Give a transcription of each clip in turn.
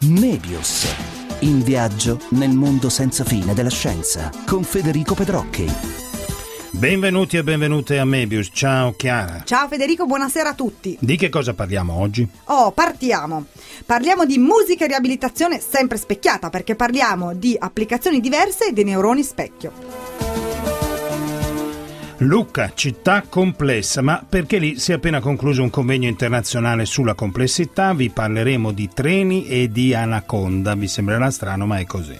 Mebius. In viaggio nel mondo senza fine della scienza con Federico Pedrocchi. Benvenuti e benvenute a Mebius. Ciao Chiara. Ciao Federico, buonasera a tutti. Di che cosa parliamo oggi? Partiamo. Parliamo di musica e riabilitazione sempre specchiata, perché parliamo di applicazioni diverse dei neuroni specchio. Lucca, città complessa, ma perché lì si è appena concluso un convegno internazionale sulla complessità, vi parleremo di treni e di anaconda. Vi sembrerà strano, ma è così.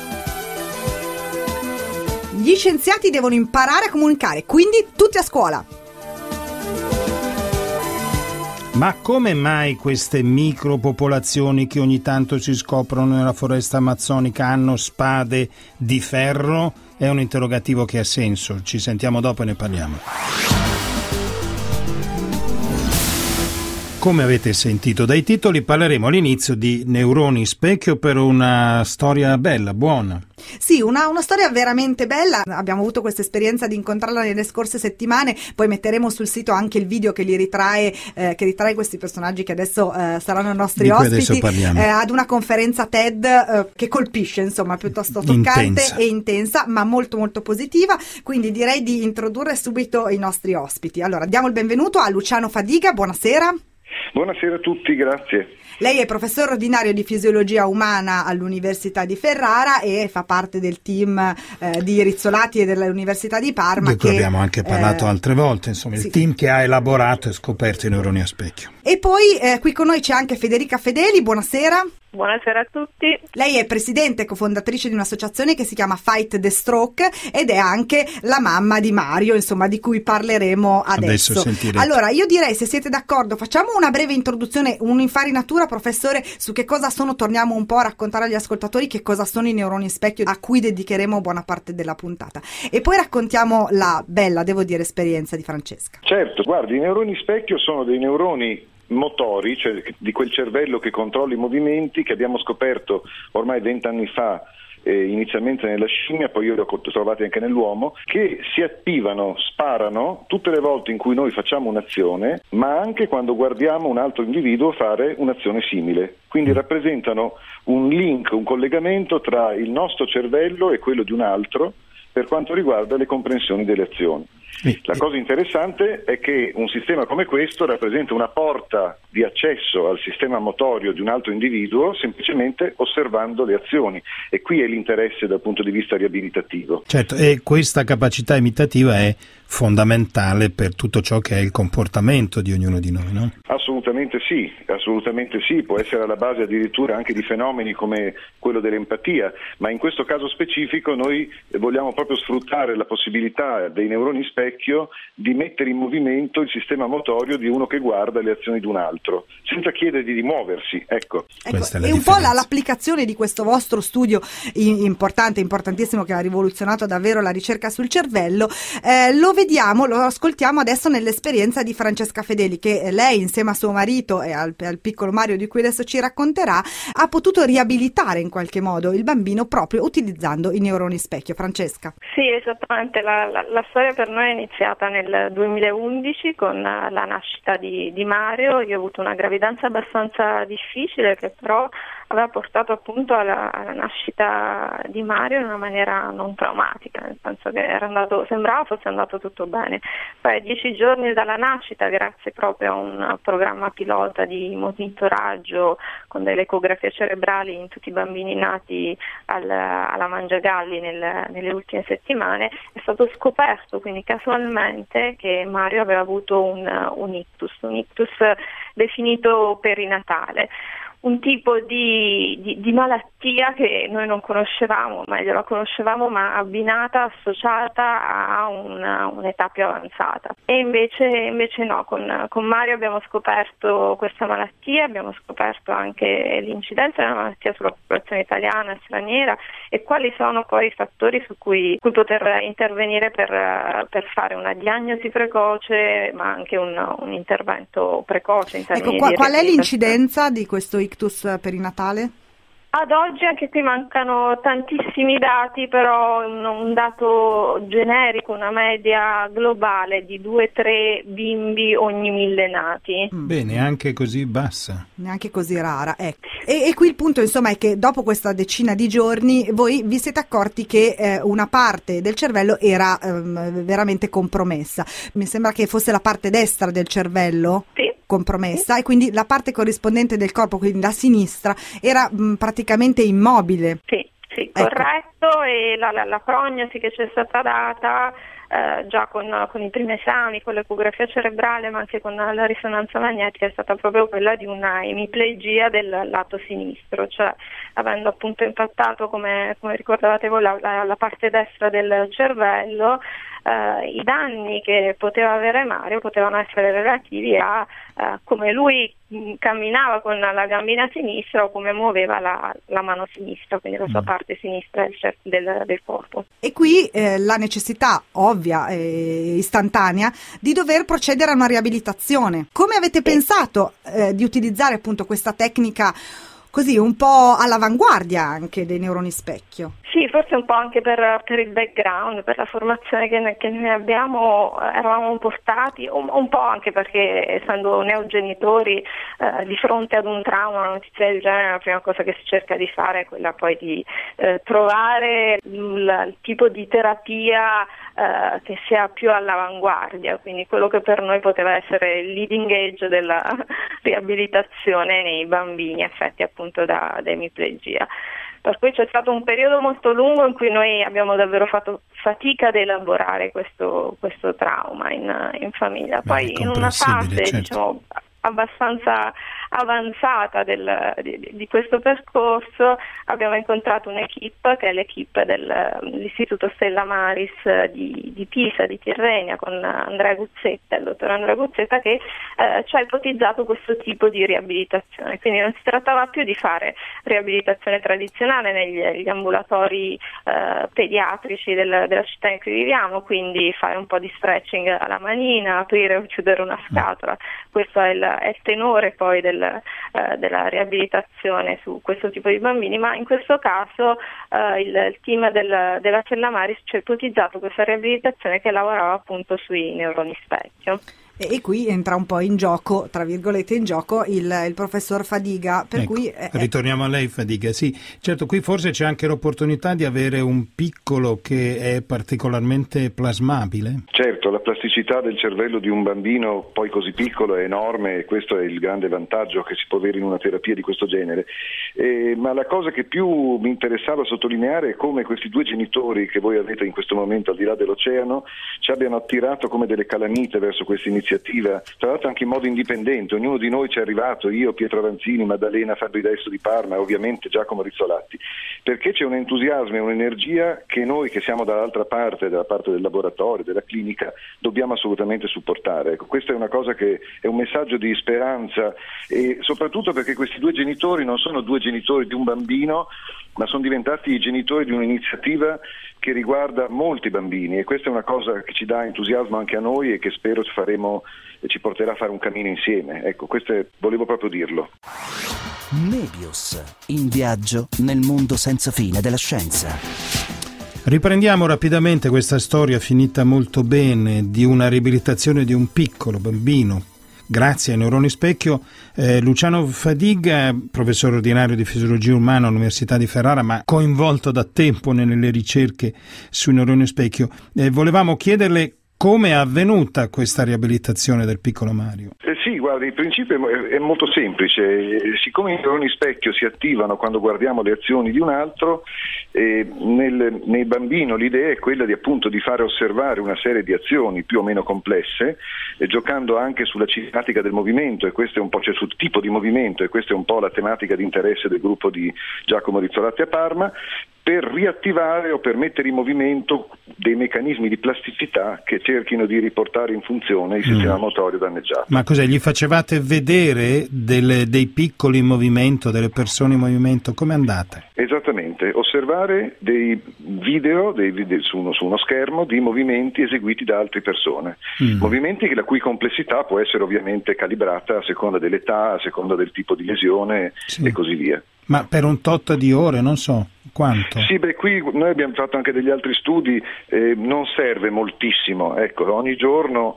Gli scienziati devono imparare a comunicare, quindi tutti a scuola. Ma come mai queste micropopolazioni che ogni tanto si scoprono nella foresta amazzonica hanno spade di ferro? È un interrogativo che ha senso. Ci sentiamo dopo e ne parliamo. Come avete sentito dai titoli, parleremo all'inizio di neuroni specchio per una storia bella, buona. Sì, una storia veramente bella. Abbiamo avuto questa esperienza di incontrarla nelle scorse settimane. Poi metteremo sul sito anche il video che li ritrae, questi personaggi che adesso saranno i nostri ospiti ad una conferenza TED che colpisce, insomma, piuttosto toccante e intensa, ma molto molto positiva. Quindi direi di introdurre subito i nostri ospiti. Allora, diamo il benvenuto a Luciano Fadiga. Buonasera. Buonasera a tutti, grazie. Lei è professore ordinario di fisiologia umana all'Università di Ferrara e fa parte del team di Rizzolatti e dell'Università di Parma. Di cui abbiamo anche parlato altre volte, insomma, sì. Il team che ha elaborato e scoperto i neuroni a specchio. E poi qui con noi c'è anche Federica Fedeli, buonasera. Buonasera a tutti. Lei è presidente e cofondatrice di un'associazione che si chiama Fight the Stroke ed è anche la mamma di Mario, insomma, di cui parleremo adesso. Sentirete. Allora, io direi, se siete d'accordo, facciamo una breve introduzione, un'infarinatura, professore, su che cosa sono, torniamo un po' a raccontare agli ascoltatori che cosa sono i neuroni specchio, a cui dedicheremo buona parte della puntata. E poi raccontiamo la bella, devo dire, esperienza di Francesca. Certo, guardi, i neuroni specchio sono dei neuroni motori, cioè di quel cervello che controlla i movimenti, che abbiamo scoperto ormai 20 anni fa, inizialmente nella scimmia, poi io li ho trovati anche nell'uomo, che si attivano, sparano tutte le volte in cui noi facciamo un'azione, ma anche quando guardiamo un altro individuo fare un'azione simile. Quindi rappresentano un link, un collegamento tra il nostro cervello e quello di un altro per quanto riguarda le comprensioni delle azioni. La cosa interessante è che un sistema come questo rappresenta una porta di accesso al sistema motorio di un altro individuo semplicemente osservando le azioni, e qui è l'interesse dal punto di vista riabilitativo. Certo, e questa capacità imitativa è fondamentale per tutto ciò che è il comportamento di ognuno di noi, no? Assolutamente sì, può essere alla base addirittura anche di fenomeni come quello dell'empatia, ma in questo caso specifico noi vogliamo proprio sfruttare la possibilità dei neuroni specchio di mettere in movimento il sistema motorio di uno che guarda le azioni di un altro, senza chiedergli di muoversi, ecco. E un po' l'applicazione di questo vostro studio importantissimo, che ha rivoluzionato davvero la ricerca sul cervello, lo ascoltiamo adesso nell'esperienza di Francesca Fedeli, che lei insieme a suo marito e al piccolo Mario, di cui adesso ci racconterà, ha potuto riabilitare in qualche modo il bambino proprio utilizzando i neuroni specchio. Francesca. Sì, esattamente, la storia per noi è iniziata nel 2011 con la nascita di Mario. Io ho avuto una gravidanza abbastanza difficile, che però aveva portato appunto alla nascita di Mario in una maniera non traumatica, nel senso che sembrava fosse andato tutto bene. Poi a 10 giorni dalla nascita, grazie proprio a un programma pilota di monitoraggio con delle ecografie cerebrali in tutti i bambini nati alla Mangiagalli nelle ultime settimane, è stato scoperto quindi casualmente che Mario aveva avuto un ictus definito perinatale. Un tipo di malattia che noi non conoscevamo, meglio la conoscevamo ma abbinata, associata a un'età più avanzata. E invece no, con Mario abbiamo scoperto questa malattia, abbiamo scoperto anche l'incidenza della malattia sulla popolazione italiana e straniera e quali sono poi i fattori su cui poter intervenire per fare una diagnosi precoce ma anche un intervento precoce in termini di qual è l'incidenza di questo ictus perinatale? Ad oggi anche qui mancano tantissimi dati, però un dato generico, una media globale di 2-3 bimbi ogni 1000 nati. Bene, anche così bassa. Neanche così rara, ecco. E qui il punto insomma è che dopo questa decina di giorni voi vi siete accorti che una parte del cervello era veramente compromessa. Mi sembra che fosse la parte destra del cervello compromessa, e quindi la parte corrispondente del corpo, quindi la sinistra, era praticamente immobile. Sì, corretto, e la prognosi che ci è stata data già con i primi esami, con l'ecografia cerebrale ma anche con la risonanza magnetica, è stata proprio quella di una emiplegia del lato sinistro, cioè avendo appunto impattato, come ricordavate voi, la parte destra del cervello. I danni che poteva avere Mario potevano essere relativi a come lui camminava con la gambina sinistra o come muoveva la mano sinistra, quindi la sua parte sinistra del corpo. E qui la necessità ovvia e istantanea di dover procedere a una riabilitazione. Come avete pensato di utilizzare appunto questa tecnica così un po' all'avanguardia anche dei neuroni specchio? Sì, forse un po' anche per il background, per la formazione che noi abbiamo, eravamo portati, un po' anche perché essendo neogenitori di fronte ad un trauma, una notizia del genere, la prima cosa che si cerca di fare è quella poi di trovare il tipo di terapia che sia più all'avanguardia, quindi quello che per noi poteva essere il leading edge della riabilitazione nei bambini affetti appunto da emiplegia. Per cui c'è stato un periodo molto lungo in cui noi abbiamo davvero fatto fatica ad elaborare questo trauma in famiglia. Poi in una fase diciamo abbastanza avanzata di questo percorso abbiamo incontrato un'equipe che è l'equipe dell'Istituto Stella Maris di Pisa, di Tirrenia, con Andrea Guzzetta, il dottor Andrea Guzzetta, che ci ha ipotizzato questo tipo di riabilitazione. Quindi non si trattava più di fare riabilitazione tradizionale negli ambulatori pediatrici della città in cui viviamo, quindi fare un po' di stretching alla manina, aprire o chiudere una scatola. Questo è il tenore poi della riabilitazione su questo tipo di bambini, ma in questo caso il team della Stella Maris ci ha ipotizzato questa riabilitazione che lavorava appunto sui neuroni specchio. E qui entra un po' in gioco, tra virgolette in gioco, il professor Fadiga, per cui ritorniamo a lei, Fadiga. Sì, certo, qui forse c'è anche l'opportunità di avere un piccolo che è particolarmente plasmabile. Certo, la plasticità del cervello di un bambino poi così piccolo è enorme, e questo è il grande vantaggio che si può avere in una terapia di questo genere. Ma la cosa che più mi interessava sottolineare è come questi due genitori che voi avete in questo momento al di là dell'oceano ci abbiano attirato come delle calamite verso questa iniziativa, tra l'altro anche in modo indipendente. Ognuno di noi ci è arrivato, io, Pietro Avanzini, Maddalena Fabri D'Esso di Parma e ovviamente Giacomo Rizzolatti, perché c'è un entusiasmo e un'energia che noi che siamo dall'altra parte, dalla parte del laboratorio, della clinica, dobbiamo assolutamente supportare. Ecco, questa è una cosa che è un messaggio di speranza, e soprattutto perché questi due genitori non sono due genitori di un bambino, ma sono diventati i genitori di un'iniziativa che riguarda molti bambini, e questa è una cosa che ci dà entusiasmo anche a noi e che spero ci porterà a fare un cammino insieme. Ecco, volevo proprio dirlo. Nebius, in viaggio nel mondo senza fine della scienza. Riprendiamo rapidamente questa storia finita molto bene di una riabilitazione di un piccolo bambino grazie ai neuroni specchio. Luciano Fadiga, professore ordinario di fisiologia umana all'Università di Ferrara, ma coinvolto da tempo nelle ricerche sui neuroni specchio. Volevamo chiederle come è avvenuta questa riabilitazione del piccolo Mario. Sì, guarda, il principio è molto semplice. Siccome i neuroni specchio si attivano quando guardiamo le azioni di un altro, nel bambino l'idea è quella di fare osservare una serie di azioni più o meno complesse, giocando anche sulla cinematica del movimento, e questo è un po', cioè sul tipo di movimento, e questa è un po' la tematica di interesse del gruppo di Giacomo Rizzolatti a Parma, per riattivare o per mettere in movimento dei meccanismi di plasticità che cerchino di riportare in funzione il sistema motorio danneggiato. Ma cos'è? Gli facevate vedere dei piccoli in movimento, delle persone in movimento? Com'è andata? Esattamente, osservare dei video su uno schermo di movimenti eseguiti da altre persone, movimenti la cui complessità può essere ovviamente calibrata a seconda dell'età, a seconda del tipo di lesione, sì, e così via. Ma per un tot di ore, non so quanto. Sì, qui noi abbiamo fatto anche degli altri studi, non serve moltissimo, ecco, ogni giorno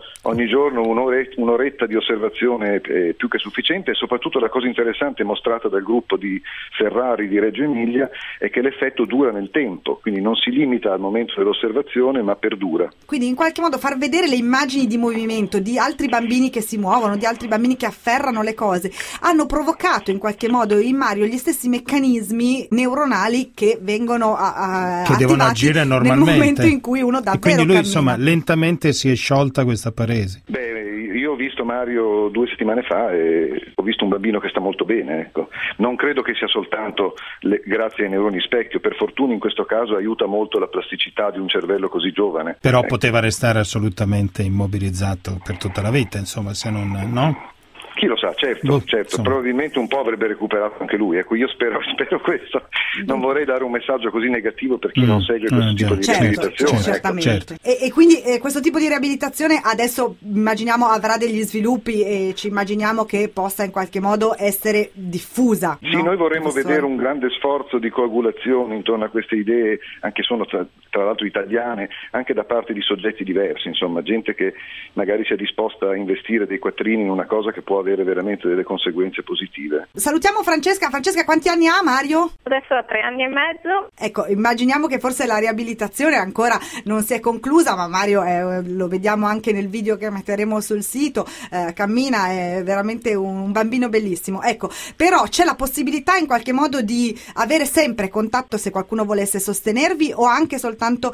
un'oretta di osservazione è più che sufficiente, e soprattutto la cosa interessante mostrata dal gruppo di Ferrari di Reggio Emilia è che l'effetto dura nel tempo, quindi non si limita al momento dell'osservazione ma perdura. Quindi in qualche modo far vedere le immagini di movimento di altri bambini che si muovono, di altri bambini che afferrano le cose, hanno provocato in qualche modo in Mario gli stessi meccanismi neuronali che vengono che devono agire normalmente nel momento in cui uno davvero quindi lui cammina. Insomma lentamente si è sciolta questa paresi. Io ho visto Mario 2 settimane fa e ho visto un bambino che sta molto bene, ecco. Non credo che sia soltanto grazie ai neuroni specchio, per fortuna in questo caso aiuta molto la plasticità di un cervello così giovane. Però poteva restare assolutamente immobilizzato per tutta la vita, insomma, se non, no? Chi lo sa, certo, probabilmente un po' avrebbe recuperato anche lui, ecco, io spero questo, non vorrei dare un messaggio così negativo per chi non segue questo tipo di riabilitazione. Certamente. Certo. E quindi questo tipo di riabilitazione adesso immaginiamo avrà degli sviluppi e ci immaginiamo che possa in qualche modo essere diffusa. Sì, no? Noi vorremmo vedere un grande sforzo di coagulazione intorno a queste idee, anche sono tra l'altro italiane, anche da parte di soggetti diversi, insomma, gente che magari sia disposta a investire dei quattrini in una cosa che può avere veramente delle conseguenze positive. Salutiamo Francesca, quanti anni ha Mario? Adesso ha 3 anni e mezzo. Ecco, immaginiamo che forse la riabilitazione ancora non si è conclusa, ma Mario lo vediamo anche nel video che metteremo sul sito, cammina, è veramente un bambino bellissimo. Ecco, però c'è la possibilità in qualche modo di avere sempre contatto se qualcuno volesse sostenervi o anche soltanto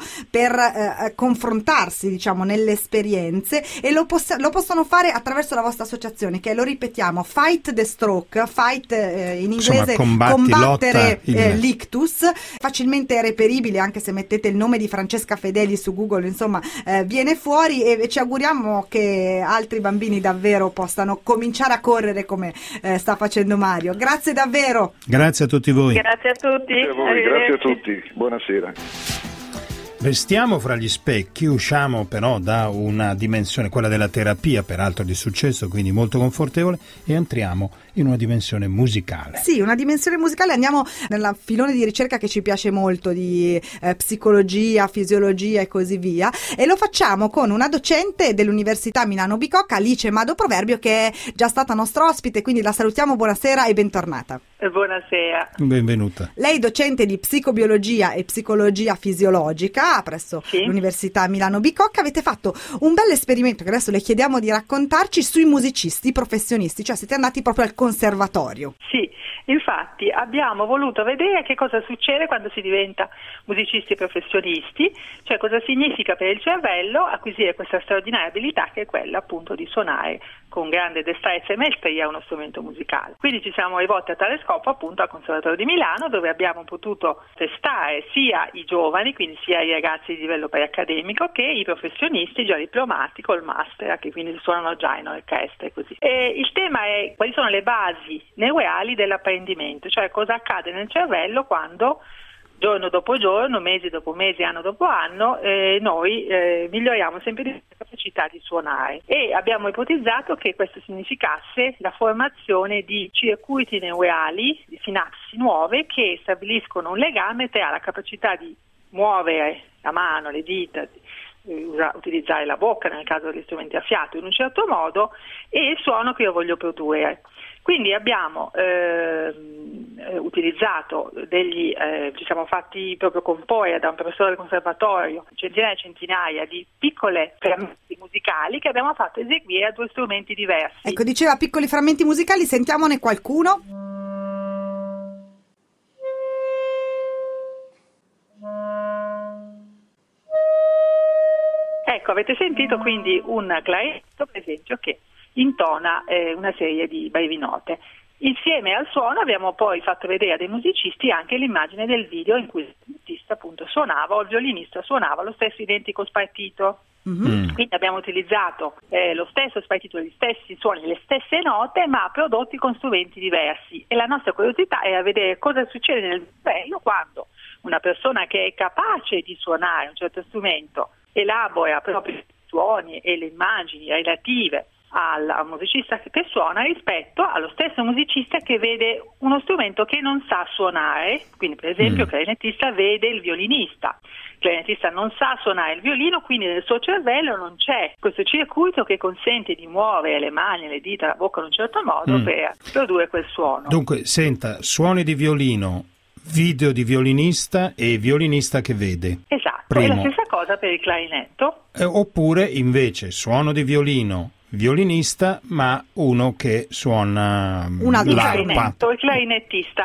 per confrontarsi, diciamo, nelle esperienze, e lo possono fare attraverso la vostra associazione, che lo ripetiamo, Fight the Stroke, fight in inglese, combattere l'ictus, facilmente reperibile anche se mettete il nome di Francesca Fedeli su Google, insomma viene fuori, e ci auguriamo che altri bambini davvero possano cominciare a correre come sta facendo Mario. Grazie davvero. Grazie a tutti voi. Grazie a tutti. Grazie a tutti. Buonasera. Restiamo fra gli specchi, usciamo però da una dimensione, quella della terapia, peraltro di successo, quindi molto confortevole, e entriamo in una dimensione musicale. Sì, una dimensione musicale, andiamo nella filone di ricerca che ci piace molto, di psicologia, fisiologia e così via, e lo facciamo con una docente dell'Università Milano Bicocca, Alice Mado Proverbio, che è già stata nostra ospite, quindi la salutiamo, buonasera e bentornata. Buonasera. Benvenuta. Lei docente di psicobiologia e psicologia fisiologica presso l'Università Milano Bicocca. Avete fatto un bel esperimento che adesso le chiediamo di raccontarci sui musicisti professionisti, cioè siete andati proprio al conservatorio. Sì, infatti abbiamo voluto vedere che cosa succede quando si diventa musicisti professionisti, cioè cosa significa per il cervello acquisire questa straordinaria abilità che è quella appunto di suonare con grande destrezza e maestria uno strumento musicale. Quindi ci siamo rivolti a tale scopo appunto al Conservatorio di Milano, dove abbiamo potuto testare sia i giovani, quindi sia i ragazzi di livello preaccademico, che i professionisti già diplomati col master, che quindi suonano già in orchestra e così. E il tema è quali sono le basi neurali dell'apprendimento, cioè cosa accade nel cervello quando giorno dopo giorno, mesi dopo mesi, anno dopo anno, noi miglioriamo sempre di più la capacità di suonare, e abbiamo ipotizzato che questo significasse la formazione di circuiti neurali, di sinapsi nuove che stabiliscono un legame tra la capacità di muovere la mano, le dita, utilizzare la bocca nel caso degli strumenti a fiato in un certo modo, e il suono che io voglio produrre. Quindi abbiamo utilizzato ci siamo fatti proprio comporre da un professore del conservatorio centinaia e centinaia di piccole frammenti musicali che abbiamo fatto eseguire a 2 strumenti diversi. Ecco, diceva piccoli frammenti musicali, sentiamone qualcuno. Ecco, avete sentito quindi un clarinetto, per esempio, che intona una serie di brevi note. Insieme al suono abbiamo poi fatto vedere a dei musicisti anche l'immagine del video in cui il musicista appunto suonava, o il violinista suonava lo stesso identico spartito. Mm-hmm. Quindi abbiamo utilizzato lo stesso spartito, gli stessi suoni, le stesse note, ma prodotti con strumenti diversi, e la nostra curiosità era vedere cosa succede nel cervello quando una persona che è capace di suonare un certo strumento elabora proprio i suoni e le immagini relative al musicista che suona rispetto allo stesso musicista che vede uno strumento che non sa suonare. Quindi per esempio il clarinettista vede il violinista, il clarinettista non sa suonare il violino, quindi nel suo cervello non c'è questo circuito che consente di muovere le mani, le dita, la bocca in un certo modo per produrre quel suono. Dunque, senta, suoni di violino, video di violinista e violinista che vede. Esatto, Primo. È la stessa cosa per il clarinetto. Oppure invece suono di violino, violinista, ma uno che suona l'arpa. Il clarinettista.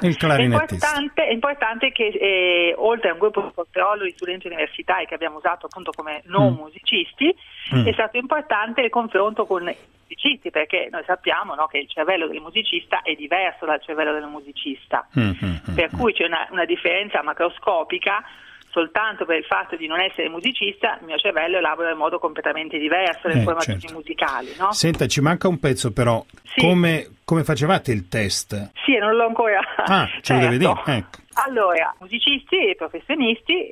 È importante che oltre a un gruppo di controllo di studenti universitari che abbiamo usato appunto come non musicisti, è stato importante il confronto con i musicisti, perché noi sappiamo, no, che il cervello del musicista è diverso dal cervello del musicista, per cui c'è una differenza macroscopica. Soltanto per il fatto di non essere musicista, il mio cervello elabora in modo completamente diverso le informazioni musicali, no? Senta, ci manca un pezzo però. Sì. Come facevate il test? Sì, non l'ho ancora. Ce lo deve dire. Ecco. Allora, musicisti e professionisti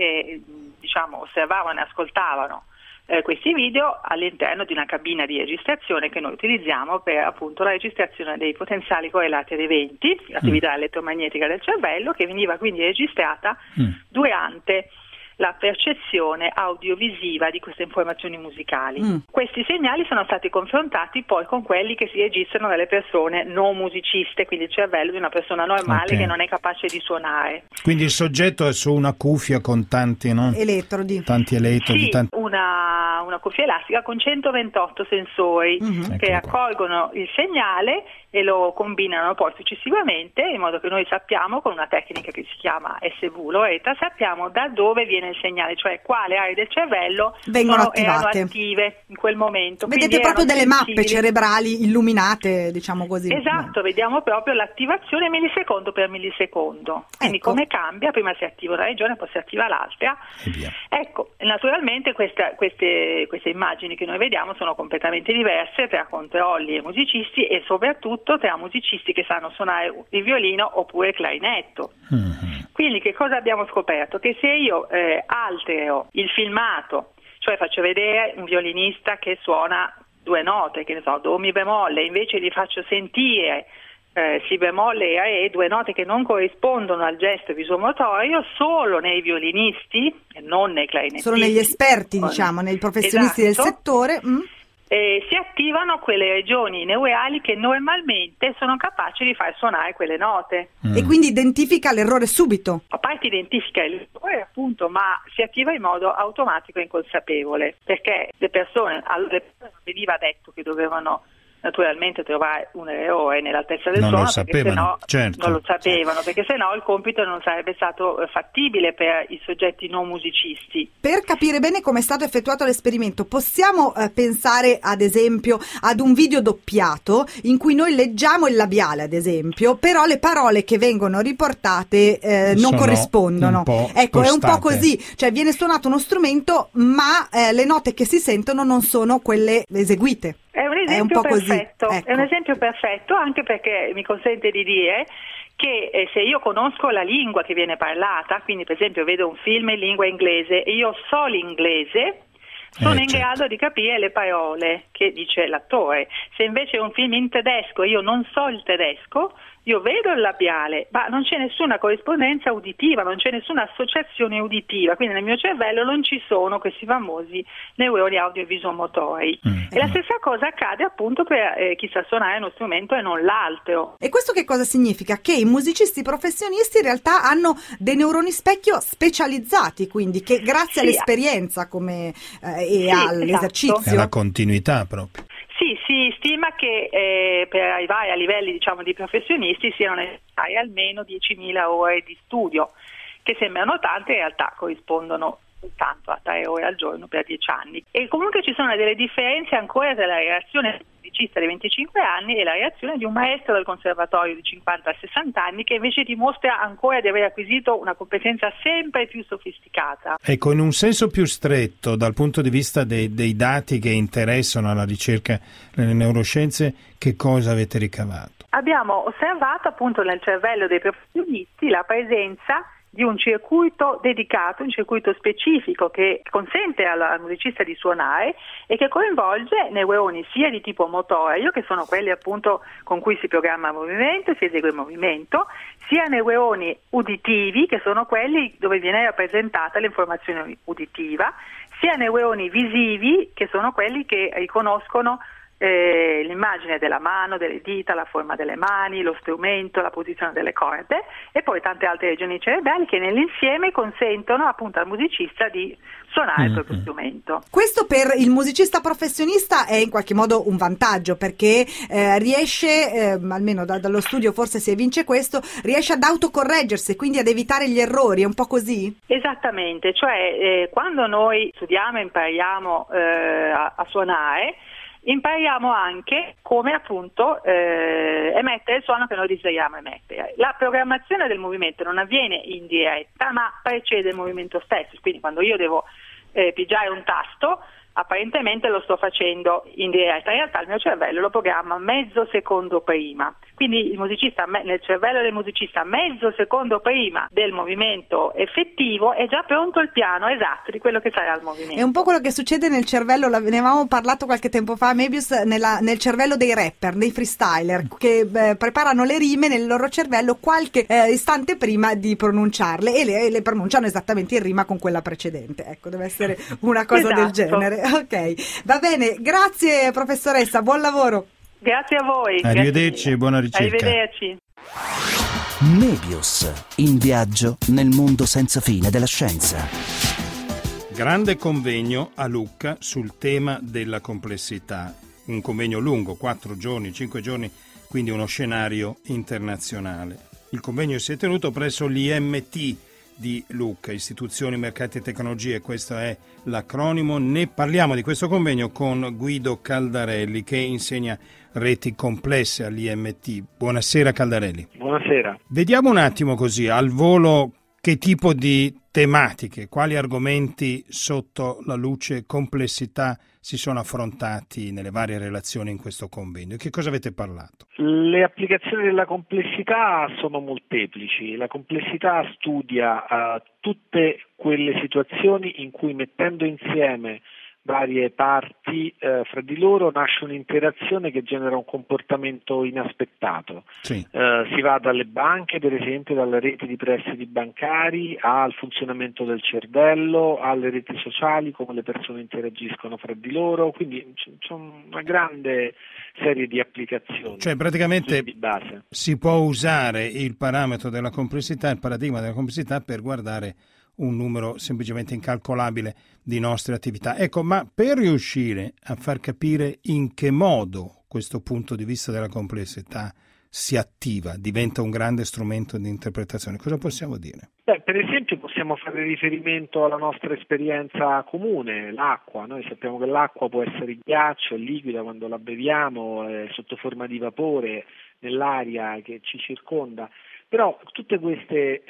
osservavano e ascoltavano questi video all'interno di una cabina di registrazione che noi utilizziamo per appunto la registrazione dei potenziali correlati ad eventi, l'attività elettromagnetica del cervello, che veniva quindi registrata durante la percezione audiovisiva di queste informazioni musicali. Questi segnali sono stati confrontati poi con quelli che si registrano dalle persone non musiciste, quindi il cervello di una persona normale che non è capace di suonare. Quindi il soggetto è su una cuffia con tanti elettrodi. Tanti elettrodi. Sì, una cuffia elastica con 128 sensori che raccolgono il segnale e lo combinano poi successivamente, in modo che noi sappiamo, con una tecnica che si chiama SVLO, sappiamo da dove viene il segnale, cioè quale aree del cervello erano attive in quel momento. Vedete proprio delle mappe cerebrali illuminate, diciamo così. Esatto, vediamo proprio l'attivazione millisecondo per millisecondo. Quindi come cambia, prima si attiva una regione, poi si attiva l'altra. Ecco, naturalmente queste immagini che noi vediamo sono completamente diverse tra controlli e musicisti, e soprattutto tra musicisti che sanno suonare il violino oppure il clarinetto. Quindi che cosa abbiamo scoperto? Che se io altero il filmato, cioè faccio vedere un violinista che suona due note, che ne so, do mi bemolle, invece gli faccio sentire si bemolle e re, due note che non corrispondono al gesto visomotorio, solo nei violinisti e non nei clarinettisti, solo negli esperti, nei professionisti del settore. Si attivano quelle regioni neurali che normalmente sono capaci di far suonare quelle note. E quindi identifica l'errore subito. A parte identifica l'errore, appunto, ma si attiva in modo automatico e inconsapevole, perché le persone veniva detto che dovevano naturalmente trovare un errore nell'altezza del suono, non lo sapevano, perché sennò il compito non sarebbe stato fattibile per i soggetti non musicisti. Per capire bene come è stato effettuato l'esperimento, possiamo pensare ad esempio ad un video doppiato in cui noi leggiamo il labiale, ad esempio, però le parole che vengono riportate non corrispondono. Ecco, è un po' così, cioè viene suonato uno strumento ma le note che si sentono non sono quelle eseguite. È un esempio perfetto, è un esempio perfetto, anche perché mi consente di dire che se io conosco la lingua che viene parlata, quindi per esempio vedo un film in lingua inglese e io so l'inglese, sono in grado di capire le parole che dice l'attore. Se invece è un film in tedesco e io non so il tedesco, io vedo il labiale, ma non c'è nessuna corrispondenza uditiva, non c'è nessuna associazione uditiva, quindi nel mio cervello non ci sono questi famosi neuroni audio-visomotori. E la stessa cosa accade appunto per chi sa suonare uno strumento e non l'altro. E questo che cosa significa? Che i musicisti professionisti in realtà hanno dei neuroni specchio specializzati, quindi che grazie all'esperienza all'esercizio. È la continuità proprio. Sì, si stima che per arrivare a livelli di professionisti siano necessarie almeno 10.000 ore di studio, che sembrano tante, in realtà corrispondono soltanto a 3 ore al giorno per 10 anni. E comunque ci sono delle differenze ancora tra la relazione del musicista di 25 anni e la reazione di un maestro del conservatorio di 50-60 anni, che invece dimostra ancora di aver acquisito una competenza sempre più sofisticata. Ecco, in un senso più stretto, dal punto di vista dei dati che interessano alla ricerca nelle neuroscienze, che cosa avete ricavato? Abbiamo osservato appunto nel cervello dei professionisti la presenza di un circuito dedicato, un circuito specifico che consente al musicista di suonare e che coinvolge neuroni sia di tipo motorio, che sono quelli appunto con cui si programma il movimento, si esegue il movimento, sia neuroni uditivi, che sono quelli dove viene rappresentata l'informazione uditiva, sia neuroni visivi, che sono quelli che riconoscono l'immagine della mano, delle dita, la forma delle mani, lo strumento, la posizione delle corde, e poi tante altre regioni cerebrali che nell'insieme consentono appunto al musicista di suonare il proprio strumento. Questo per il musicista professionista è in qualche modo un vantaggio, perché riesce, almeno dallo studio forse si evince questo, riesce ad autocorreggersi, quindi ad evitare gli errori, è un po' così? Esattamente, cioè quando noi studiamo e impariamo a suonare, impariamo anche come appunto emettere il suono che noi desideriamo emettere. La programmazione del movimento non avviene in diretta, ma precede il movimento stesso, quindi quando io devo pigiare un tasto, apparentemente lo sto facendo in diretta, in realtà il mio cervello lo programma mezzo secondo prima, quindi il musicista, nel cervello del musicista mezzo secondo prima del movimento effettivo è già pronto il piano esatto di quello che sarà il movimento. È un po' quello che succede nel cervello, ne avevamo parlato qualche tempo fa, Mebius, nel cervello dei rapper, dei freestyler, che preparano le rime nel loro cervello qualche istante prima di pronunciarle e le pronunciano esattamente in rima con quella precedente. Ecco, deve essere una cosa esatto. del genere. Ok, va bene, grazie professoressa, buon lavoro. Grazie a voi. Arrivederci, buona ricerca. Arrivederci. Mebius, in viaggio nel mondo senza fine della scienza. Grande convegno a Lucca sul tema della complessità. Un convegno lungo, 4 giorni, 5 giorni, quindi uno scenario internazionale. Il convegno si è tenuto presso l'IMT di Lucca, Istituzioni Mercati e Tecnologie, questo è l'acronimo. Ne parliamo di questo convegno con Guido Caldarelli, che insegna reti complesse all'IMT. Buonasera Caldarelli. Buonasera. Vediamo un attimo così al volo che tipo di tematiche, quali argomenti sotto la luce complessità si sono affrontati nelle varie relazioni in questo convegno. Che cosa avete parlato? Le applicazioni della complessità sono molteplici. La complessità studia tutte quelle situazioni in cui, mettendo insieme varie parti fra di loro, nasce un'interazione che genera un comportamento inaspettato. Sì. Si va dalle banche, per esempio, dalle reti di prestiti bancari al funzionamento del cervello, alle reti sociali, come le persone interagiscono fra di loro, quindi c'è una grande serie di applicazioni. Cioè praticamente di base. Si può usare il parametro della complessità, il paradigma della complessità, per guardare un numero semplicemente incalcolabile di nostre attività. Ecco, ma per riuscire a far capire in che modo questo punto di vista della complessità si attiva, diventa un grande strumento di interpretazione, cosa possiamo dire? Per esempio possiamo fare riferimento alla nostra esperienza comune, l'acqua. Noi sappiamo che l'acqua può essere ghiaccio, liquida quando la beviamo, sotto forma di vapore nell'aria che ci circonda. Però tutti questi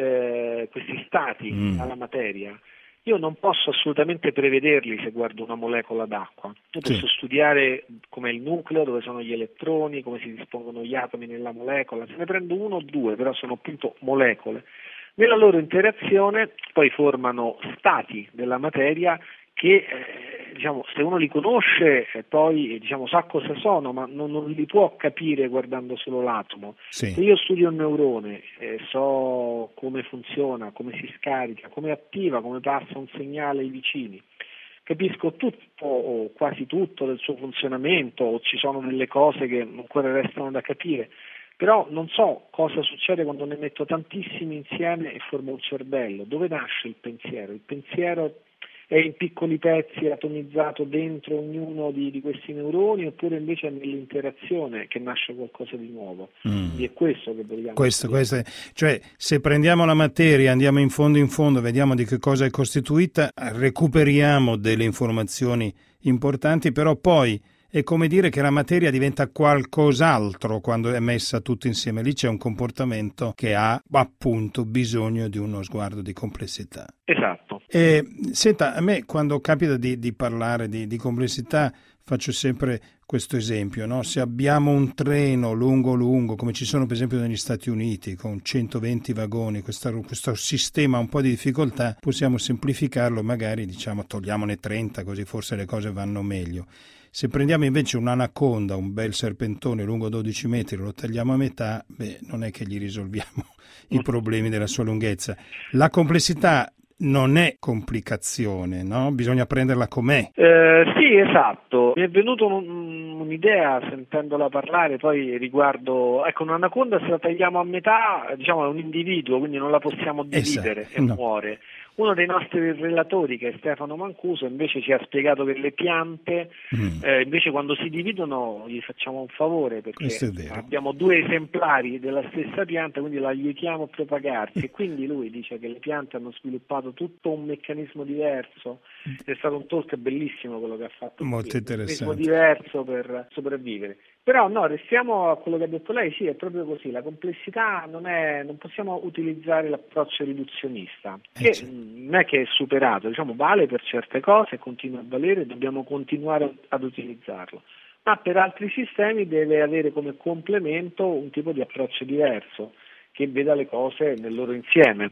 stati alla materia, io non posso assolutamente prevederli se guardo una molecola d'acqua. Io posso studiare com'è il nucleo, dove sono gli elettroni, come si dispongono gli atomi nella molecola. Se ne prendo uno o due, però sono appunto molecole. Nella loro interazione poi formano stati della materia che se uno li conosce poi sa cosa sono, ma non li può capire guardando solo l'atomo. Sì. Se io studio un neurone, so come funziona, come si scarica, come attiva, come passa un segnale ai vicini, capisco tutto o quasi tutto del suo funzionamento, o ci sono delle cose che ancora restano da capire, però non so cosa succede quando ne metto tantissimi insieme e formo un cervello. Dove nasce il pensiero? Il pensiero è in piccoli pezzi atomizzato dentro ognuno di questi neuroni, oppure invece è nell'interazione che nasce qualcosa di nuovo. Quindi è questo che vogliamo. Cioè, se prendiamo la materia, andiamo in fondo, vediamo di che cosa è costituita, recuperiamo delle informazioni importanti, però poi è come dire che la materia diventa qualcos'altro quando è messa tutto insieme. Lì c'è un comportamento che ha appunto bisogno di uno sguardo di complessità. Esatto. Senta, a me quando capita di parlare di complessità faccio sempre questo esempio, no? Se abbiamo un treno lungo, come ci sono per esempio negli Stati Uniti, con 120 vagoni, questo sistema ha un po' di difficoltà, possiamo semplificarlo, magari diciamo togliamone 30, così forse le cose vanno meglio. Se prendiamo invece un'anaconda, un bel serpentone lungo 12 metri, lo tagliamo a metà, non è che gli risolviamo i problemi della sua lunghezza. La complessità non è complicazione, no? Bisogna prenderla com'è. Sì, esatto. Mi è venuta un'idea sentendola parlare poi riguardo, ecco, un'anaconda se la tagliamo a metà, diciamo è un individuo, quindi non la possiamo dividere e muore. Uno dei nostri relatori, che è Stefano Mancuso, invece ci ha spiegato che le piante, invece quando si dividono gli facciamo un favore, perché abbiamo 2 esemplari della stessa pianta, quindi la aiutiamo a propagarsi, e quindi lui dice che le piante hanno sviluppato tutto un meccanismo diverso. È stato un talk bellissimo quello che ha fatto, molto interessante, un meccanismo diverso per sopravvivere. Però no, restiamo a quello che ha detto lei, sì, è proprio così, la complessità non possiamo utilizzare l'approccio riduzionista, che non è che è superato, diciamo vale per certe cose, continua a valere, dobbiamo continuare ad utilizzarlo, ma per altri sistemi deve avere come complemento un tipo di approccio diverso, che veda le cose nel loro insieme.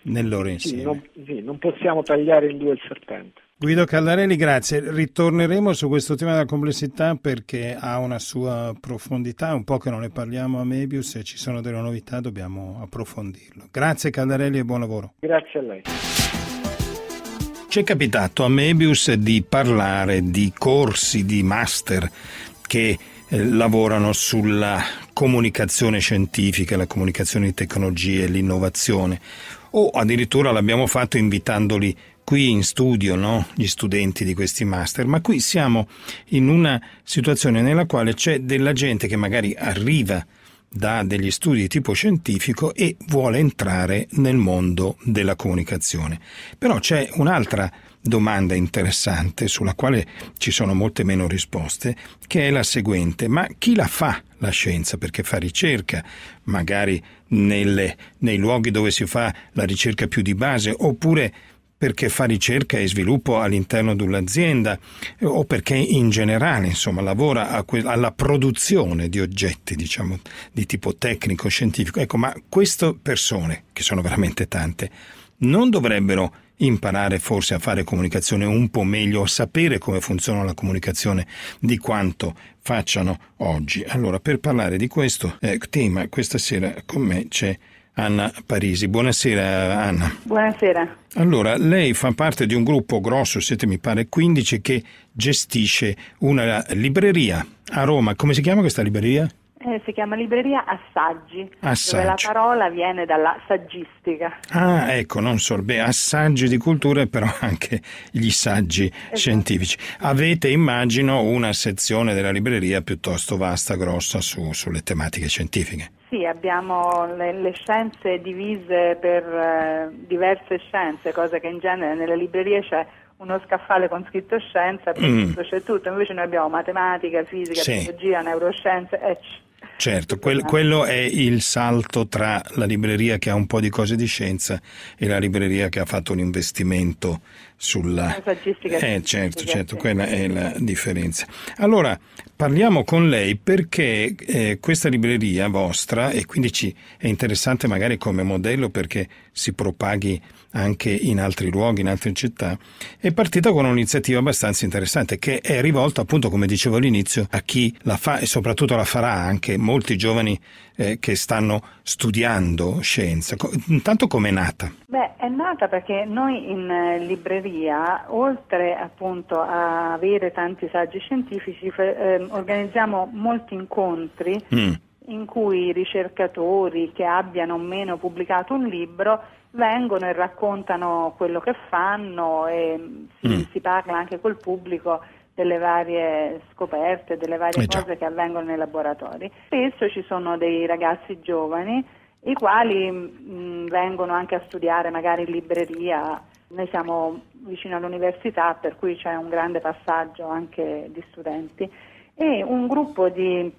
Non possiamo tagliare in 2 il serpente. Guido Caldarelli, grazie. Ritorneremo su questo tema della complessità perché ha una sua profondità, un po' che non ne parliamo a Mebius, e ci sono delle novità, dobbiamo approfondirlo. Grazie Caldarelli e buon lavoro. Grazie a lei. Ci è capitato a Mebius di parlare di corsi, di master che lavorano sulla comunicazione scientifica, la comunicazione di tecnologie, l'innovazione, o addirittura l'abbiamo fatto invitandoli qui in studio, no? Gli studenti di questi master, ma qui siamo in una situazione nella quale c'è della gente che magari arriva da degli studi di tipo scientifico e vuole entrare nel mondo della comunicazione. Però c'è un'altra domanda interessante sulla quale ci sono molte meno risposte, che è la seguente: ma chi la fa la scienza? Perché fa ricerca, magari nei luoghi dove si fa la ricerca più di base, oppure perché fa ricerca e sviluppo all'interno di un'azienda, o perché in generale, insomma, lavora alla produzione di oggetti, diciamo, di tipo tecnico-scientifico. Ecco, ma queste persone, che sono veramente tante, non dovrebbero imparare forse a fare comunicazione un po' meglio, a sapere come funziona la comunicazione di quanto facciano oggi? Allora, per parlare di questo tema, questa sera con me c'è Anna Parisi. Buonasera Anna. Buonasera. Allora, lei fa parte di un gruppo grosso, siete mi pare 15, che gestisce una libreria a Roma. Come si chiama questa libreria? Si chiama Libreria Assaggi, dove la parola viene dalla saggistica. Ah, ecco, non solo, assaggi di cultura, però anche gli saggi scientifici. Avete, immagino, una sezione della libreria piuttosto vasta, grossa, sulle tematiche scientifiche. Sì, abbiamo le scienze divise per diverse scienze, cosa che in genere nelle librerie c'è uno scaffale con scritto scienza, per c'è tutto, invece noi abbiamo matematica, fisica, biologia, neuroscienze, Certo, quello è il salto tra la libreria che ha un po' di cose di scienza e la libreria che ha fatto un investimento sulla saggistica. Certo, quella è la differenza. Allora, parliamo con lei perché questa libreria vostra, e quindi è interessante magari come modello perché si propaghi anche in altri luoghi, in altre città, è partita con un'iniziativa abbastanza interessante che è rivolta, appunto, come dicevo all'inizio, a chi la fa e soprattutto la farà anche molti giovani che stanno studiando scienza. Intanto com'è nata? È nata perché noi in libreria, oltre appunto a avere tanti saggi scientifici, organizziamo molti incontri in cui i ricercatori che abbiano o meno pubblicato un libro vengono e raccontano quello che fanno e si parla anche col pubblico delle varie scoperte, delle varie cose che avvengono nei laboratori. Spesso ci sono dei ragazzi giovani i quali vengono anche a studiare magari in libreria. Noi siamo vicino all'università, per cui c'è un grande passaggio anche di studenti. E un gruppo di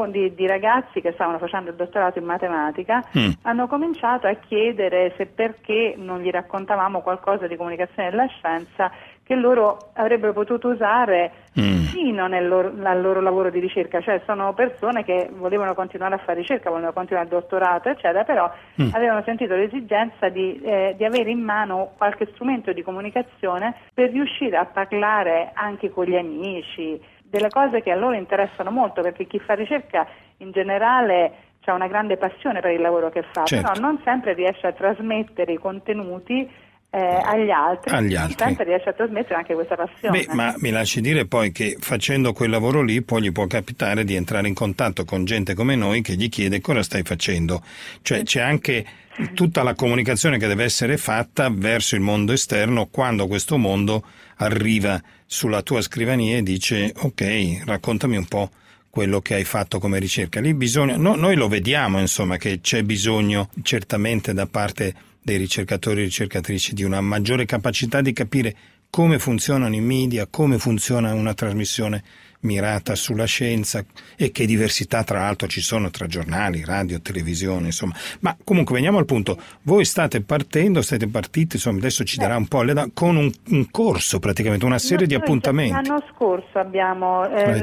ragazzi che stavano facendo il dottorato in matematica hanno cominciato a chiedere se perché non gli raccontavamo qualcosa di comunicazione della scienza che loro avrebbero potuto usare fino al loro lavoro di ricerca, cioè sono persone che volevano continuare a fare ricerca, volevano continuare il dottorato, eccetera, però avevano sentito l'esigenza di avere in mano qualche strumento di comunicazione per riuscire a parlare anche con gli amici, delle cose che a loro interessano molto, perché chi fa ricerca in generale ha una grande passione per il lavoro che fa, certo. però non sempre riesce a trasmettere i contenuti agli altri. Non sempre riesce a trasmettere anche questa passione. Ma mi lasci dire poi che facendo quel lavoro lì poi gli può capitare di entrare in contatto con gente come noi che gli chiede cosa stai facendo, cioè c'è anche tutta la comunicazione che deve essere fatta verso il mondo esterno quando questo mondo arriva sulla tua scrivania e dice ok, raccontami un po' quello che hai fatto come ricerca. Lì bisogna, noi lo vediamo insomma che c'è bisogno certamente da parte dei ricercatori e ricercatrici di una maggiore capacità di capire come funzionano i media, come funziona una trasmissione mirata sulla scienza e che diversità tra l'altro ci sono tra giornali, radio, televisione, insomma. Ma comunque veniamo al punto, voi siete partiti, insomma adesso ci darà un po' con un corso praticamente, una serie di appuntamenti. L'anno scorso abbiamo,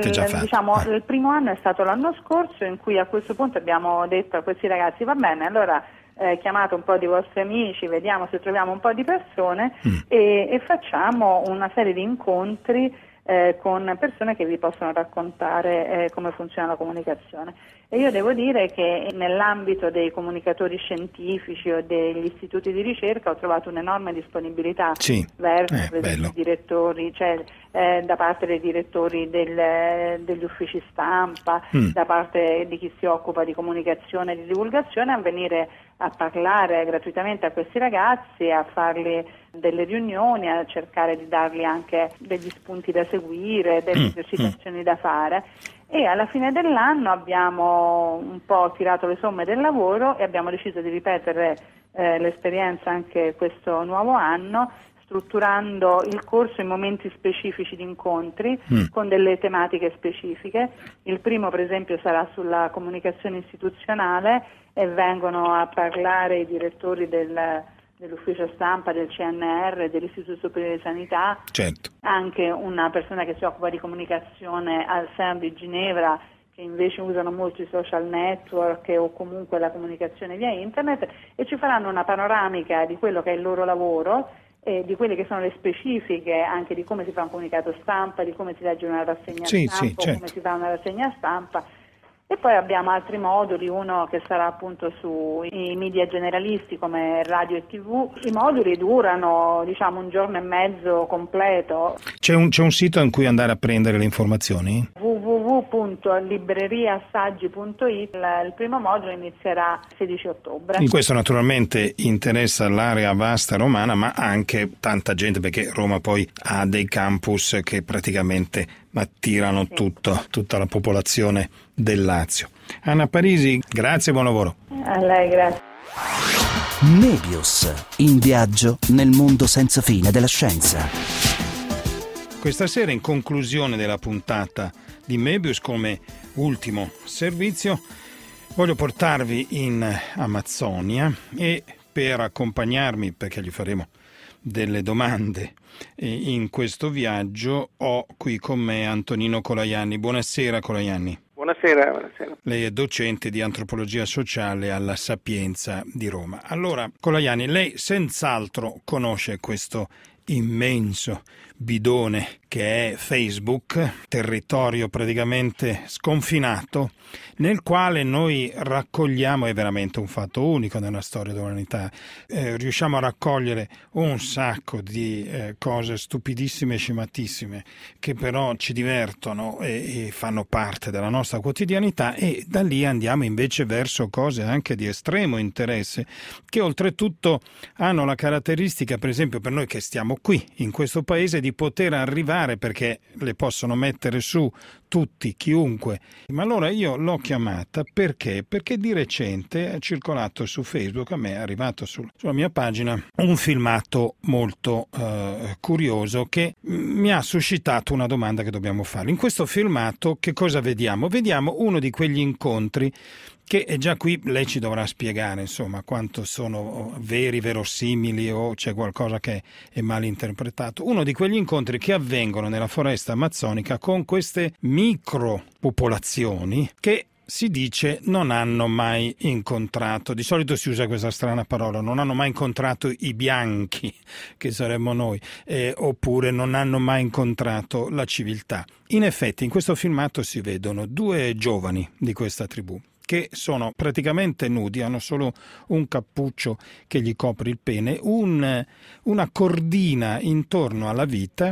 il primo anno è stato l'anno scorso in cui a questo punto abbiamo detto a questi ragazzi va bene, allora chiamate un po' di vostri amici, vediamo se troviamo un po' di persone e facciamo una serie di incontri con persone che vi possono raccontare come funziona la comunicazione. E io devo dire che nell'ambito dei comunicatori scientifici o degli istituti di ricerca ho trovato un'enorme disponibilità verso i direttori, cioè da parte dei direttori degli uffici stampa, da parte di chi si occupa di comunicazione e di divulgazione, a venire a parlare gratuitamente a questi ragazzi, a farli delle riunioni, a cercare di dargli anche degli spunti da seguire, delle esercitazioni da fare. E alla fine dell'anno abbiamo un po' tirato le somme del lavoro e abbiamo deciso di ripetere l'esperienza anche questo nuovo anno, strutturando il corso in momenti specifici di incontri con delle tematiche specifiche. Il primo per esempio sarà sulla comunicazione istituzionale e vengono a parlare i direttori dell'ufficio stampa, del CNR, dell'Istituto Superiore di Sanità, anche una persona che si occupa di comunicazione al CERN di Ginevra, che invece usano molto i social network o comunque la comunicazione via internet, e ci faranno una panoramica di quello che è il loro lavoro e di quelle che sono le specifiche anche di come si fa un comunicato stampa, di come si legge una rassegna stampa, come si fa una rassegna stampa. E poi abbiamo altri moduli, uno che sarà appunto sui media generalisti come radio e TV. I moduli durano un giorno e mezzo completo. C'è un sito in cui andare a prendere le informazioni? www.libreriaassaggi.it. Il primo modulo inizierà il 16 ottobre. In questo naturalmente interessa l'area vasta romana, ma anche tanta gente, perché Roma poi ha dei campus che praticamente attirano tutta la popolazione del Lazio. Anna Parisi, grazie e buon lavoro. A lei, grazie. Mebius, in viaggio nel mondo senza fine della scienza. Questa sera, in conclusione della puntata di Mebius, come ultimo servizio, voglio portarvi in Amazzonia e per accompagnarmi, perché gli faremo delle domande in questo viaggio, ho qui con me Antonino Colaianni. Buonasera Colaianni. Buonasera. Lei è docente di antropologia sociale alla Sapienza di Roma. Allora, Colaianni, lei senz'altro conosce questo immenso bidone che è Facebook, territorio praticamente sconfinato, nel quale noi raccogliamo, è veramente un fatto unico nella storia dell'umanità, riusciamo a raccogliere un sacco di cose stupidissime e scimatissime che però ci divertono e fanno parte della nostra quotidianità, e da lì andiamo invece verso cose anche di estremo interesse che oltretutto hanno la caratteristica, per esempio per noi che stiamo qui in questo paese, di poter arrivare, perché le possono mettere su tutti, chiunque. Ma allora io l'ho chiamata perché di recente è circolato su Facebook, a me è arrivato sulla mia pagina un filmato molto curioso che mi ha suscitato una domanda che dobbiamo fare. In questo filmato che cosa vediamo? Vediamo uno di quegli incontri che già qui lei ci dovrà spiegare, insomma, quanto sono veri, verosimili o c'è qualcosa che è mal interpretato. Uno di quegli incontri che avvengono nella foresta amazzonica con queste micropopolazioni che si dice non hanno mai incontrato, di solito si usa questa strana parola, non hanno mai incontrato i bianchi, che saremmo noi, oppure non hanno mai incontrato la civiltà. In effetti in questo filmato si vedono due giovani di questa tribù che sono praticamente nudi, hanno solo un cappuccio che gli copre il pene, una cordina intorno alla vita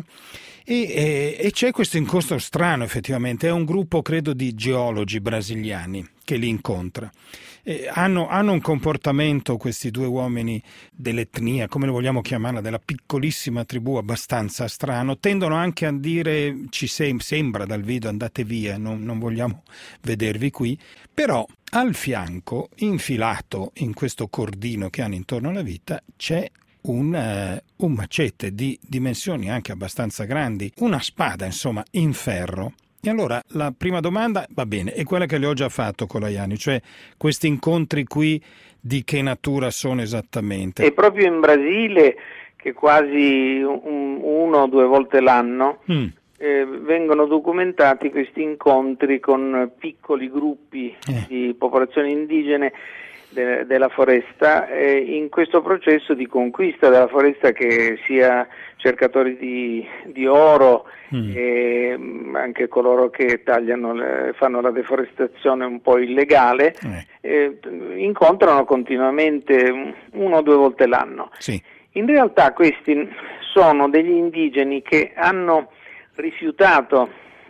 e c'è questo incontro strano effettivamente, è un gruppo credo di geologi brasiliani che li incontra. Hanno un comportamento, questi due uomini dell'etnia, come lo vogliamo chiamarla, della piccolissima tribù, abbastanza strano, tendono anche a dire ci sembra dal video andate via, non vogliamo vedervi qui, però al fianco, infilato in questo cordino che hanno intorno alla vita, c'è un macete di dimensioni anche abbastanza grandi, una spada insomma in ferro. E allora la prima domanda, va bene, è quella che le ho già fatto con Laiani, cioè questi incontri qui di che natura sono esattamente? È proprio in Brasile che quasi 1 o 2 volte l'anno vengono documentati questi incontri con piccoli gruppi di popolazioni indigene della foresta, in questo processo di conquista della foresta, che sia cercatori di oro e anche coloro che fanno la deforestazione un po' illegale, incontrano continuamente 1 o 2 volte l'anno. Sì. In realtà questi sono degli indigeni che hanno rifiutato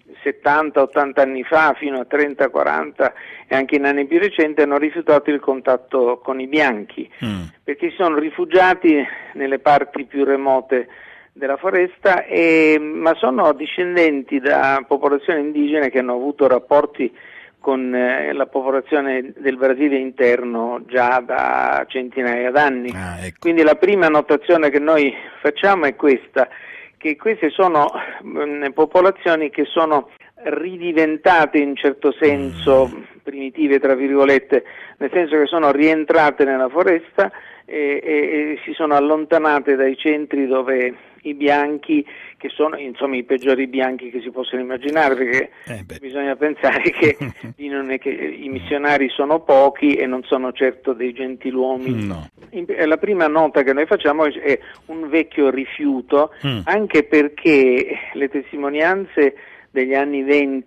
70-80 anni fa, fino a 30-40 e anche in anni più recenti, hanno rifiutato il contatto con i bianchi, perché si sono rifugiati nelle parti più remote della foresta, ma sono discendenti da popolazioni indigene che hanno avuto rapporti con la popolazione del Brasile interno già da centinaia d'anni. Ecco. Quindi la prima notazione che noi facciamo è questa, che queste sono popolazioni che sono ridiventate in certo senso primitive, tra virgolette, nel senso che sono rientrate nella foresta e si sono allontanate dai centri dove i bianchi, che sono insomma i peggiori bianchi che si possono immaginare, perché bisogna pensare che non è che i missionari sono pochi e non sono certo dei gentiluomini. No. La prima nota che noi facciamo è un vecchio rifiuto, anche perché le testimonianze degli anni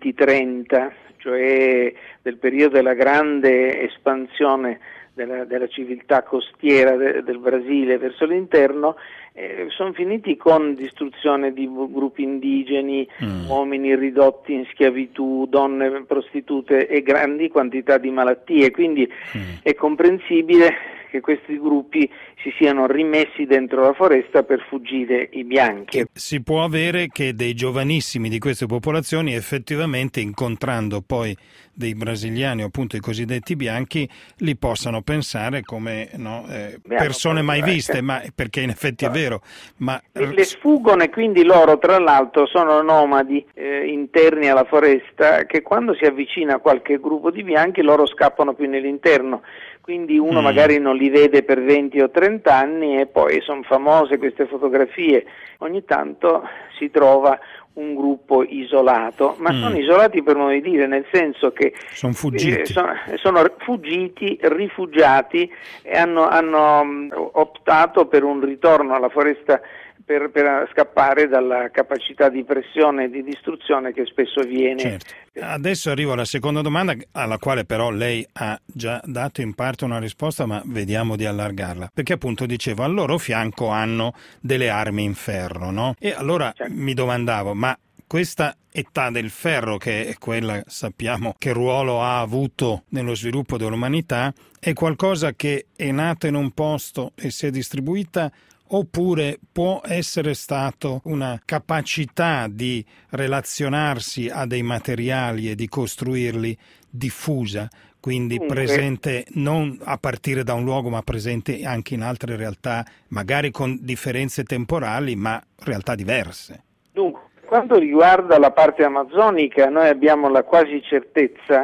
20-30, cioè del periodo della grande espansione della civiltà costiera del Brasile verso l'interno, sono finiti con distruzione di gruppi indigeni, uomini ridotti in schiavitù, donne prostitute e grandi quantità di malattie, quindi è comprensibile che questi gruppi si siano rimessi dentro la foresta per fuggire i bianchi. Si può avere che dei giovanissimi di queste popolazioni effettivamente, incontrando poi dei brasiliani, appunto i cosiddetti bianchi, li possano pensare come persone mai viste, ma perché in effetti è vero. Ma le sfuggono, e quindi loro tra l'altro sono nomadi interni alla foresta, che quando si avvicina qualche gruppo di bianchi loro scappano più nell'interno. Quindi uno magari non li vede per 20 o 30 anni e poi sono famose queste fotografie. Ogni tanto si trova un gruppo isolato, ma sono isolati per modo di dire, nel senso che sono fuggiti, sono fuggiti, rifugiati, e hanno optato per un ritorno alla foresta per scappare dalla capacità di pressione e di distruzione che spesso viene. Certo. Adesso arrivo alla seconda domanda, alla quale però lei ha già dato in parte una risposta, ma vediamo di allargarla, perché appunto dicevo, al loro fianco hanno delle armi in ferro, no? E allora mi domandavo, ma questa età del ferro, che è quella, sappiamo che ruolo ha avuto nello sviluppo dell'umanità, è qualcosa che è nata in un posto e si è distribuita, oppure può essere stato una capacità di relazionarsi a dei materiali e di costruirli diffusa, quindi presente non a partire da un luogo, ma presente anche in altre realtà, magari con differenze temporali, ma realtà diverse. Dunque, quanto riguarda la parte amazzonica, noi abbiamo la quasi certezza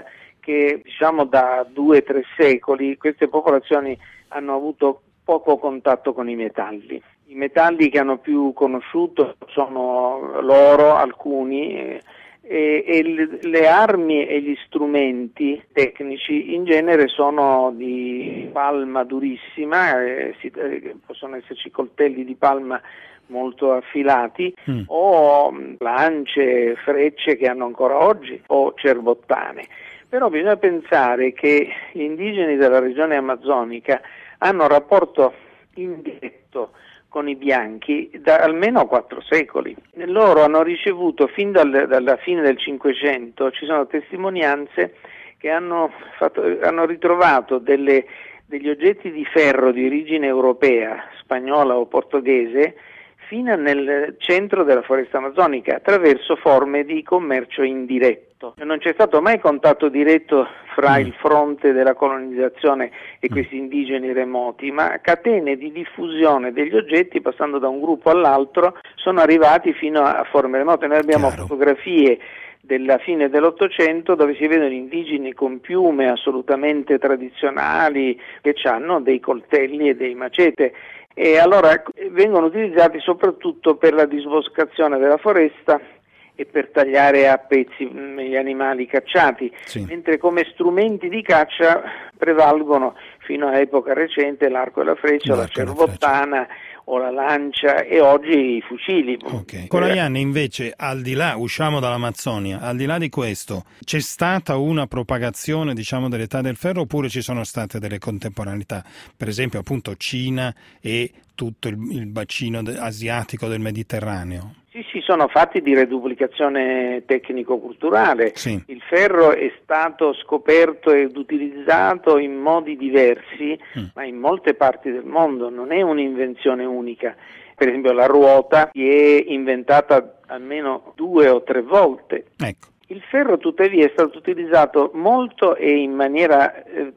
che da 2-3 secoli queste popolazioni hanno avuto poco contatto con i metalli. I metalli che hanno più conosciuto sono l'oro, alcuni, e le armi e gli strumenti tecnici in genere sono di palma durissima, possono esserci coltelli di palma molto affilati o lance, frecce che hanno ancora oggi o cerbottane. Però bisogna pensare che gli indigeni della regione amazzonica hanno rapporto indiretto con i bianchi da almeno 4 secoli. Loro hanno ricevuto fin dalla fine del Cinquecento, ci sono testimonianze che hanno ritrovato degli oggetti di ferro di origine europea, spagnola o portoghese, fino nel centro della foresta amazzonica, attraverso forme di commercio indiretto. Non c'è stato mai contatto diretto fra il fronte della colonizzazione e questi indigeni remoti, ma catene di diffusione degli oggetti, passando da un gruppo all'altro, sono arrivati fino a forme remote. Noi abbiamo fotografie della fine dell'Ottocento dove si vedono indigeni con piume assolutamente tradizionali che hanno dei coltelli e dei macete, e allora vengono utilizzati soprattutto per la disboscazione della foresta e per tagliare a pezzi gli animali cacciati, mentre come strumenti di caccia prevalgono fino a epoca recente l'arco e la freccia, la cerbottana o la lancia e oggi i fucili. Colajanni, invece, al di là, usciamo dall'Amazzonia, al di là di questo, c'è stata una propagazione, dell'età del ferro, oppure ci sono state delle contemporaneità? Per esempio, appunto, Cina e tutto il bacino asiatico del Mediterraneo. Sì, sono fatti di reduplicazione tecnico-culturale. Il ferro è stato scoperto ed utilizzato in modi diversi, ma in molte parti del mondo, non è un'invenzione unica. Per esempio la ruota si è inventata almeno 2 o 3 volte. Il ferro tuttavia è stato utilizzato molto e in maniera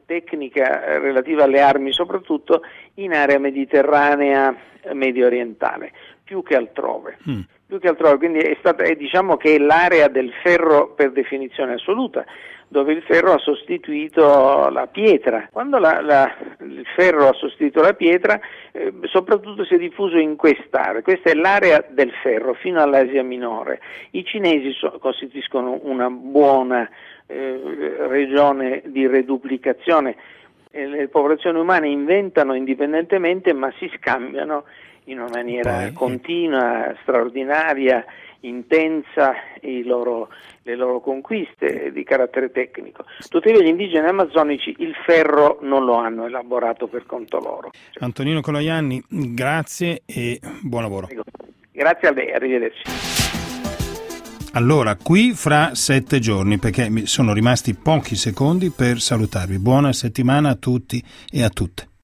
tecnica relativa alle armi, soprattutto in area mediterranea medio orientale, più che altrove. Quindi diciamo che è l'area del ferro per definizione assoluta, dove il ferro ha sostituito la pietra. Quando il ferro ha sostituito la pietra, soprattutto si è diffuso in quest'area. Questa è l'area del ferro fino all'Asia minore. I cinesi costituiscono una buona regione di reduplicazione. Le popolazioni umane inventano indipendentemente, ma si scambiano in una maniera continua, straordinaria, intensa le loro conquiste di carattere tecnico. Tuttavia gli indigeni amazzonici il ferro non lo hanno elaborato per conto loro. Antonino Colajanni, grazie e buon lavoro. Prego. Grazie a lei, arrivederci. Allora, qui fra 7 giorni, perché mi sono rimasti pochi secondi per salutarvi. Buona settimana a tutti e a tutte.